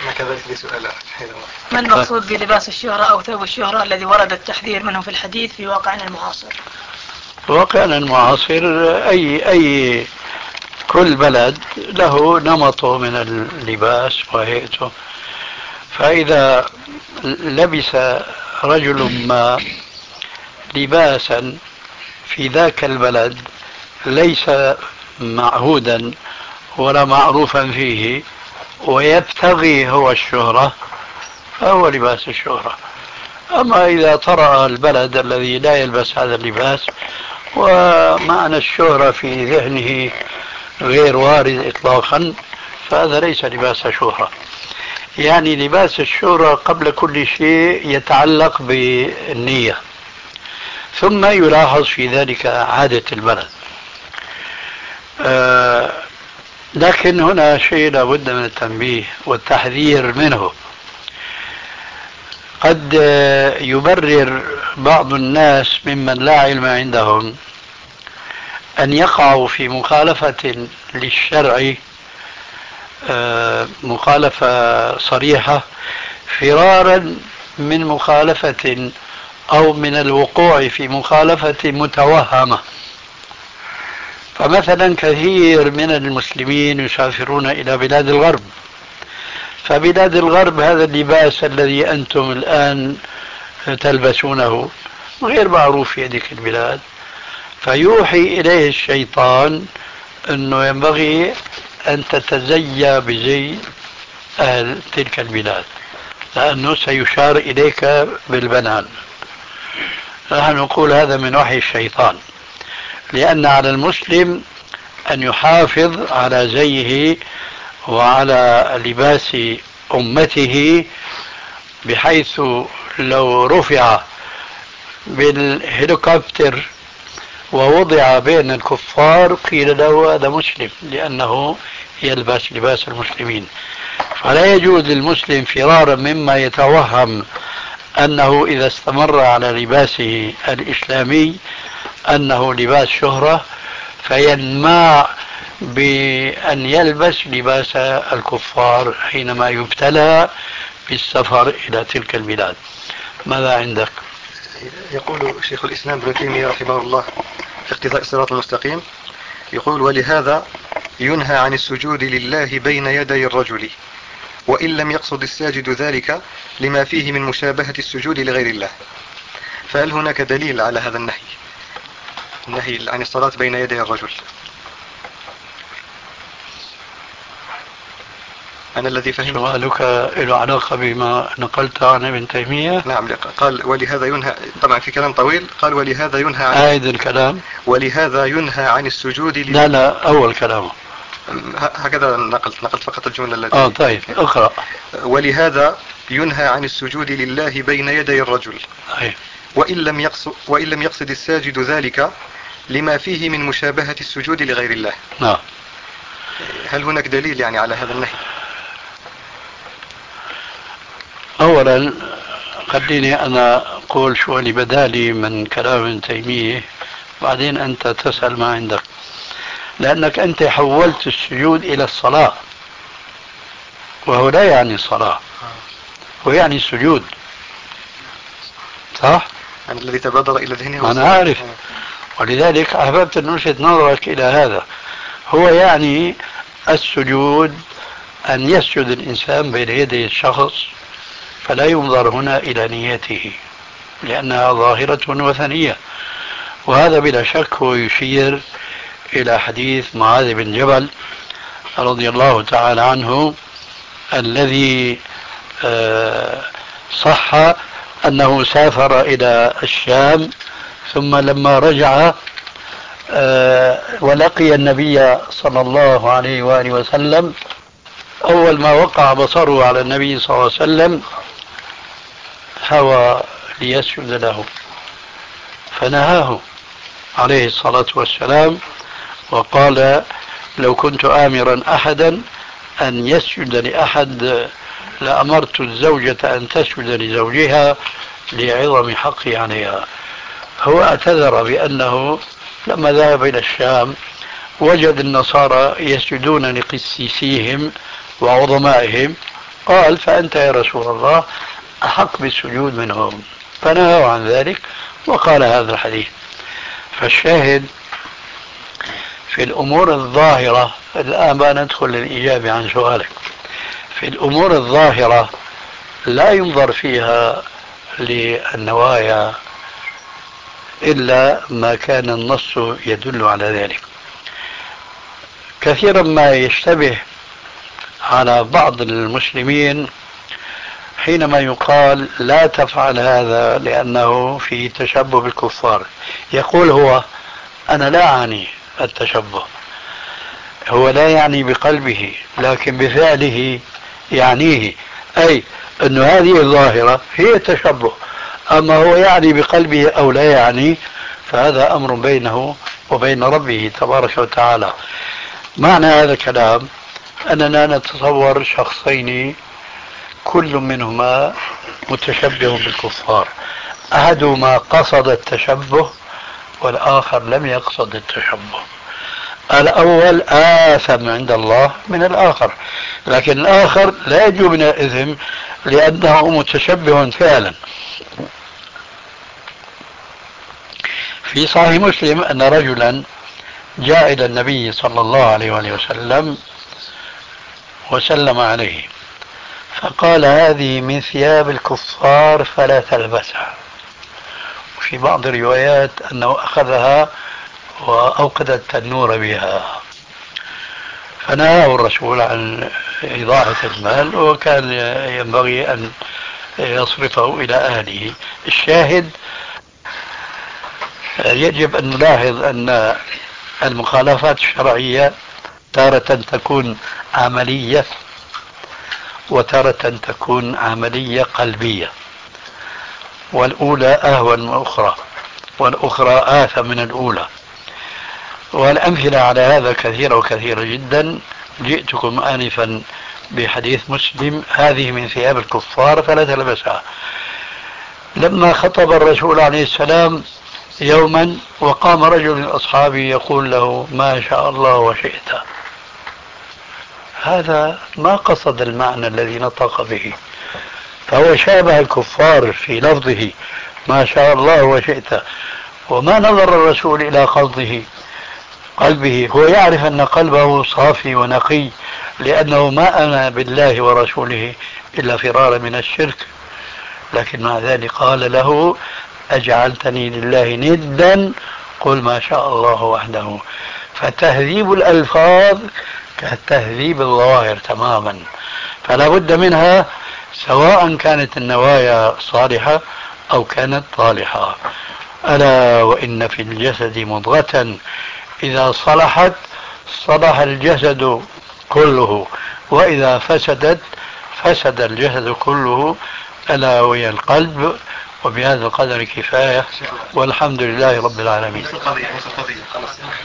L: ما المقصود بلباس الشهرة أو ثوب الشهرة الذي ورد التحذير منه في الحديث في واقعنا المعاصر؟
D: واقعنا المعاصر أي كل بلد له نمطه من اللباس وهيئته، فإذا لبس رجل ما لباسا في ذاك البلد ليس معهودا ولا معروفا فيه ويبتغي هو الشهرة فهو لباس الشهرة. أما إذا طرأ البلد الذي لا يلبس هذا اللباس ومعنى الشهرة في ذهنه غير وارد إطلاقا فهذا ليس لباس شهرة. يعني لباس الشهرة قبل كل شيء يتعلق بالنية، ثم يلاحظ في ذلك عادة البلد. لكن هنا شيء لابد من التنبيه والتحذير منه. قد يبرر بعض الناس ممن لا علم عندهم أن يقعوا في مخالفة للشرع، مخالفة صريحة، فرارا من مخالفة أو من الوقوع في مخالفة متوهمة. فمثلا كثير من المسلمين يسافرون إلى بلاد الغرب، فبلاد الغرب هذا اللباس الذي أنتم الآن تلبسونه غير معروف في هذه البلاد، فيوحي إليه الشيطان أنه ينبغي أن تتزيى بزي أهل تلك البلاد لأنه سيشار إليك بالبنان. نحن نقول هذا من وحي الشيطان، لأن على المسلم أن يحافظ على زيه وعلى لباس أمته، بحيث لو رفع بالهليكوبتر ووضع بين الكفار قيل له هذا مسلم لأنه يلبس لباس المسلمين. فلا يجوز للمسلم فرارا مما يتوهم أنه إذا استمر على لباسه الإسلامي أنه لباس شهرة فينماع بأن يلبس لباس الكفار حينما يبتلى بالسفر إلى تلك البلاد. ماذا عندك؟
M: يقول شيخ الإسلام ابن تيمية رحمه الله في اقتضاء الصراط المستقيم، يقول: ولهذا ينهى عن السجود لله بين يدي الرجل وإن لم يقصد الساجد ذلك لما فيه من مشابهة السجود لغير الله. فهل هناك دليل على هذا النهي عن الصلاة بين يدي الرجل؟ أنا الذي فهمت
D: سؤالك له علاقة بما نقلت عن ابن تيمية؟
M: نعم، قال ولهذا ينهى، طبعا في كلام طويل، قال ولهذا ينهى عن
D: أعيد الكلام.
M: ولهذا ينهى عن السجود
D: لا أول كلامه
M: هكذا نقلت فقط الجملة التي
D: طيب اقرأ.
M: ولهذا ينهى عن السجود لله بين يدي الرجل وإن لم يقصد الساجد ذلك لما فيه من مشابهة السجود لغير الله.
D: نعم.
M: هل هناك دليل يعني على هذا النهي؟
D: أولا خليني أنا أقول شو اللي بدالي من كلام ابن تيمية، بعدين أنت تسأل ما عندك. لأنك أنت حولت السجود إلى الصلاة، وهو لا يعني الصلاة، هو يعني السجود، صح؟
M: يعني الذي تبادر إلى ذهني هو
D: أنا عارف، ولذلك أحببت أن ألفت نظرك إلى هذا. هو يعني السجود أن يسجد الإنسان بين يدي الشخص، فلا ينظر هنا إلى نيته لأنها ظاهرة وثنية. وهذا بلا شك هو يشير إلى حديث معاذ بن جبل رضي الله تعالى عنه الذي صح أنه سافر إلى الشام، ثم لما رجع ولقي النبي صلى الله عليه وآله وسلم، أول ما وقع بصره على النبي صلى الله عليه وسلم هوى ليسجد له، فنهاه عليه الصلاة والسلام وقال: لو كنت آمرا أحدا أن يسجد لأحد لأمرت الزوجة أن تسجد لزوجها لعظم حقي عليها. هو اعتذر بأنه لما ذهب إلى الشام وجد النصارى يسجدون لقسيسيهم وعظمائهم، قال: فأنت يا رسول الله أحق بالسجود منهم، فنهوا عن ذلك وقال هذا الحديث. فالشاهد في الأمور الظاهرة، الآن بقى ندخل للإجابة عن سؤالك. في الأمور الظاهرة لا ينظر فيها للنوايا إلا ما كان النص يدل على ذلك. كثيرا ما يشتبه على بعض المسلمين حينما يقال لا تفعل هذا لأنه في تشبه بالكفار. يقول هو: أنا لا أعني التشبه، هو لا يعني بقلبه لكن بفعله يعنيه، أي أن هذه الظاهرة هي التشبه، أما هو يعني بقلبه أو لا يعني فهذا أمر بينه وبين ربه تبارك وتعالى. معنى هذا الكلام أننا نتصور شخصين كل منهما متشبه بالكفار، أحدهما قصد التشبه والآخر لم يقصد التشبه. الأول آثم عند الله من الآخر، لكن الآخر لا يجو من الإثم لأنه متشبه فعلا. في صحيح مسلم أن رجلا جاء إلى النبي صلى الله عليه وسلم وسلم عليه فقال: هذه من ثياب الكفار فلا تلبسها. وفي بعض الروايات أنه أخذها وأوقد التنور بها، فنهاه الرسول عن إضاعة المال وكان ينبغي أن يصرفه إلى أهله. الشاهد يجب أن نلاحظ أن المخالفات الشرعية تارة تكون عملية وتارة تكون عملية قلبية، والأولى أهون من الأخرى والأخرى آثم من الأولى. والأمثلة على هذا كثيرة وكثيرة جدا. جئتكم آنفا بحديث مسلم: هذه من ثياب الكفار فلا تلبسها. لما خطب الرسول عليه السلام يوما وقام رجل من أصحابه يقول له: ما شاء الله وشئت، هذا ما قصد المعنى الذي نطق به، فهو شابه الكفار في لفظه ما شاء الله وشئت، وما نظر الرسول إلى قلبه. هو يعرف أن قلبه صافي ونقي لأنه ما آمن بالله ورسوله إلا فرارا من الشرك، لكن مع ذلك قال له: أجعلتني لله ندا قل ما شاء الله وحده. فتهذيب الألفاظ كتهذيب الظواهر تماما، فلا بد منها سواء كانت النوايا صالحة أو كانت طالحة. ألا وإن في الجسد مضغة إذا صلحت صلح الجسد كله وإذا فسدت فسد الجسد كله، ألا وهي القلب. وبهذا القدر كفاية، والحمد لله رب العالمين.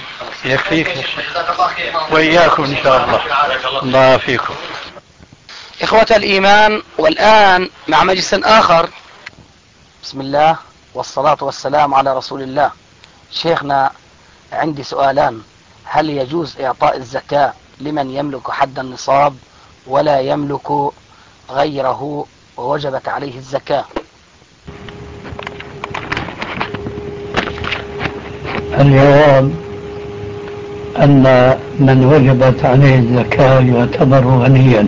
D: يكفيك وإياكم إن شاء الله. الله فيكم.
B: إخوة الإيمان، والآن مع مجلس آخر. بسم الله والصلاة والسلام على رسول الله. شيخنا، عندي سؤالان: هل يجوز إعطاء الزكاة لمن يملك حد النصاب ولا يملك غيره ووجبت عليه الزكاة؟
D: الجواب أن من وجبت عليه الزكاة يعتبر غنيا،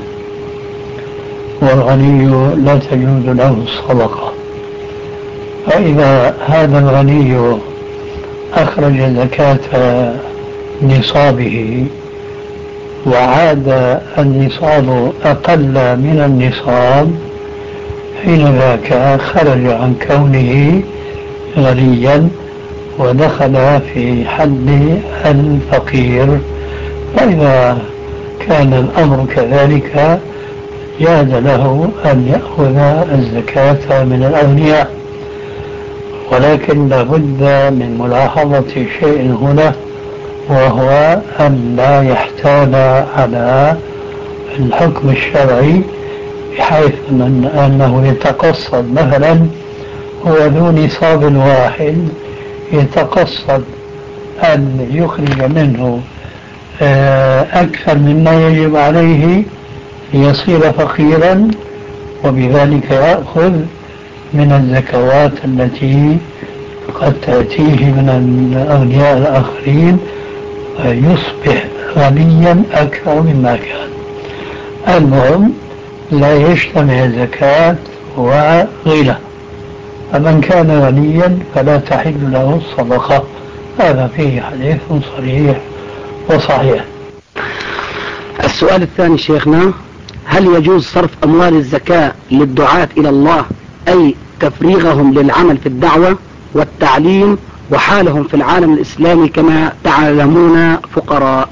D: والغني لا تجوز له الصدقة. فإذا هذا الغني أخرج زكاة نصابه وعاد النصاب أقل من النصاب، حين ذاك خرج عن كونه غنيا ودخل في حد الفقير. فإذا كان الأمر كذلك جاز له أن يأخذ الزكاة من الأغنياء، ولكن لابد من ملاحظة شيء هنا، وهو أن لا يحتال على الحكم الشرعي، بحيث من أنه يتقصد مثلا هو ذو نصاب واحد يتقصد أن يخرج منه أكثر مما يجب عليه ليصير فقيرا، وبذلك يأخذ من الزكوات التي قد تأتيه من الأغنياء الآخرين، يصبح غنيا أكثر مما كان. المهم لا يجتمع الزكاة وغنى، فمن كان غنيا فلا تحل له الصدقة. هذا فيه حديث صريح وصحيح.
B: السؤال الثاني شيخنا: هل يجوز صرف أموال الزكاة للدعاة إلى الله، أي تفريغهم للعمل في الدعوة والتعليم، وحالهم في العالم الإسلامي كما تعلمون فقراء؟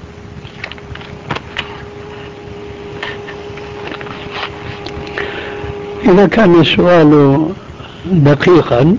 D: إذا كان السؤال دقيقا،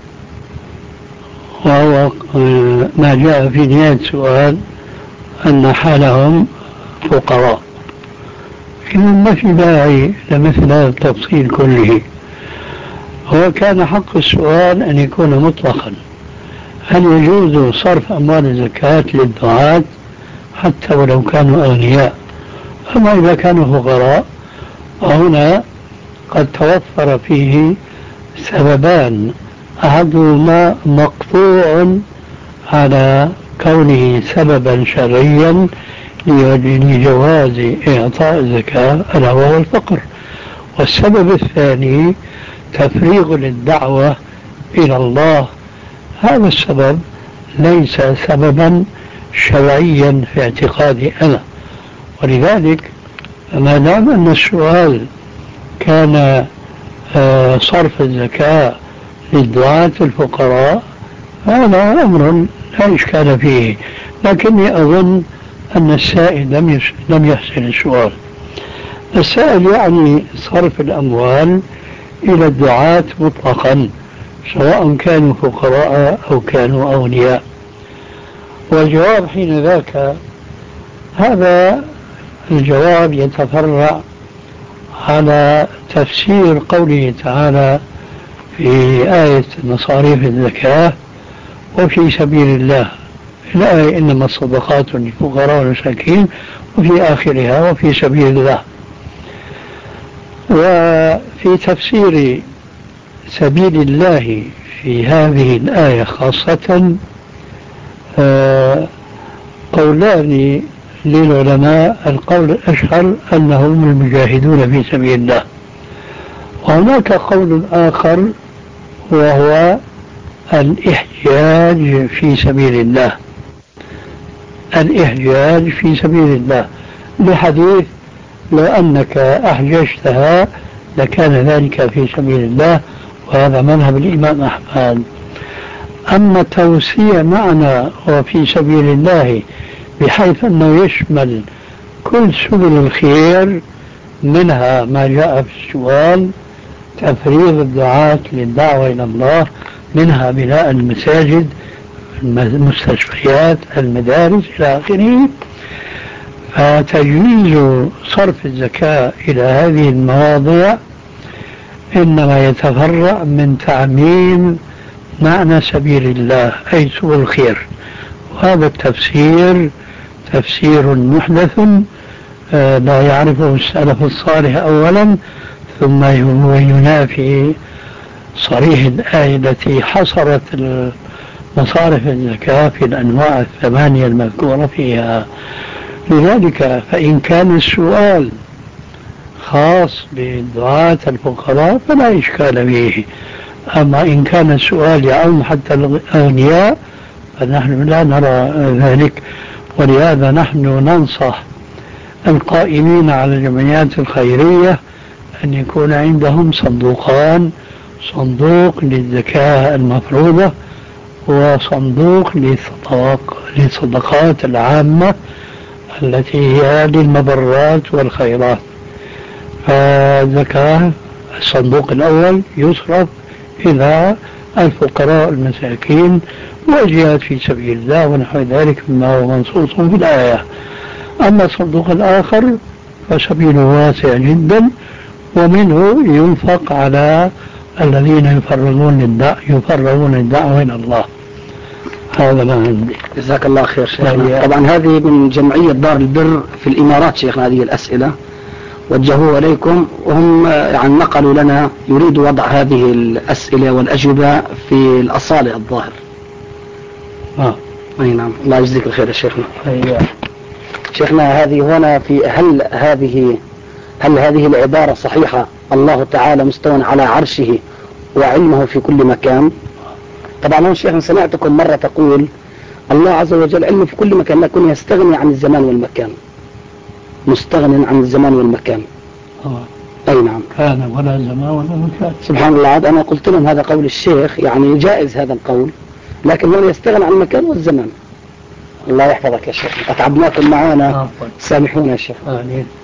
D: وهو ما جاء في نهاية السؤال أن حالهم فقراء، إذا ما في داعي لمثل هذا التفصيل كله. هو كان حق السؤال أن يكون مطلقا: هل يجوز صرف أموال الزكاة للدعاة حتى ولو كانوا أغنياء؟ أما إذا كانوا فقراء، هنا قد توفر فيه سببان: أحدهما مقطوع على كونه سببا شرعيا لجواز إعطاء الزكاة، ألا وهو الفقر. والسبب الثاني تفريغ للدعوة إلى الله. هذا السبب ليس سببا شرعيا في اعتقادي أنا، ولذلك ما دام أن السؤال كان صرف الزكاة للدعاة الفقراء، هذا أمر لا إشكال فيه، لكني أظن أن السائل لم يحسن السؤال. السائل يعني صرف الأموال إلى الدعاة مطلقا، سواء كانوا فقراء أو كانوا أغنياء. والجواب حين ذاك، هذا الجواب يتفرع على تفسير قوله تعالى في آية مصاريف الزكاة: وفي سبيل الله، الآية إنما الصدقات للفقراء والمساكين، وفي آخرها وفي سبيل الله. وفي تفسير سبيل الله في هذه الآية خاصة قولان للعلماء: القول الأشهر أنهم المجاهدون في سبيل الله، وهناك قول آخر وهو الإحجاج في سبيل الله. الإحجاج في سبيل الله بحديث: لو أنك أحججتها لكان ذلك في سبيل الله، وهذا مذهب الإمام أحمد. أما توسيع معنى وفي سبيل الله بحيث أنه يشمل كل سبل الخير، منها ما جاء في السؤال تفريغ الدعاة للدعوة إلى الله، منها بناء المساجد، المستشفيات، المدارس إلى آخره، فتجويز صرف الزكاة إلى هذه المواضع إنما يتفرع من تعميم معنى سبيل الله أي سبل الخير، وهذا التفسير تفسير محدث لا يعرفه السلف الصالح أولا، ثم هو ينافي صريح الآية التي حصرت مصارف الزكاة في الأنواع الثمانية المذكورة فيها. لذلك فإن كان السؤال خاص بدعاة الفقراء فلا إشكال فيه، أما إن كان السؤال يعم حتى الأغنياء فنحن لا نرى ذلك. ولهذا نحن ننصح القائمين على الجمعيات الخيرية أن يكون عندهم صندوقان، صندوق للزكاة المفروضة وصندوق للصدقات العامة التي هي للمبرات والخيرات. فالزكاة الصندوق الأول يصرف إلى الفقراء المساكين والجهاد في سبيل الله ونحو ذلك مما هو منصوص في الآية. أما الصندوق الآخر فسبيله واسع جدا، ومنه ينفق على الذين يفرغون الدعوة إلى الله. هذا ما عندي.
N: جزاك الله خير شيخنا. طبعا هذه من جمعية دار البر في الإمارات شيخنا، هذه الأسئلة وجهوها إليكم، وهم يعني نقلوا لنا يريدوا وضع هذه الأسئلة والأجوبة في الأصالة الظاهر. أي نعم، الله يجزيك الخير يا شيخنا. شيخنا هذه هنا في هل هذه العبارة صحيحة؟ الله تعالى مستوى على عرشه وعلمه في كل مكان. طبعا هون شيخنا سمعتكم مرة تقول الله عز وجل علمه في كل مكان لكن يستغني عن الزمان والمكان، مستغن عن الزمان والمكان. أي نعم،
D: كان ولا زمان ولا مكان.
N: سبحان الله. عاد أنا قلت لهم هذا قول الشيخ يعني جائز هذا القول، لكن هو يستغني عن المكان والزمان. الله يحفظك يا شيخ، أتعبناكم معنا، سامحونا يا شيخ.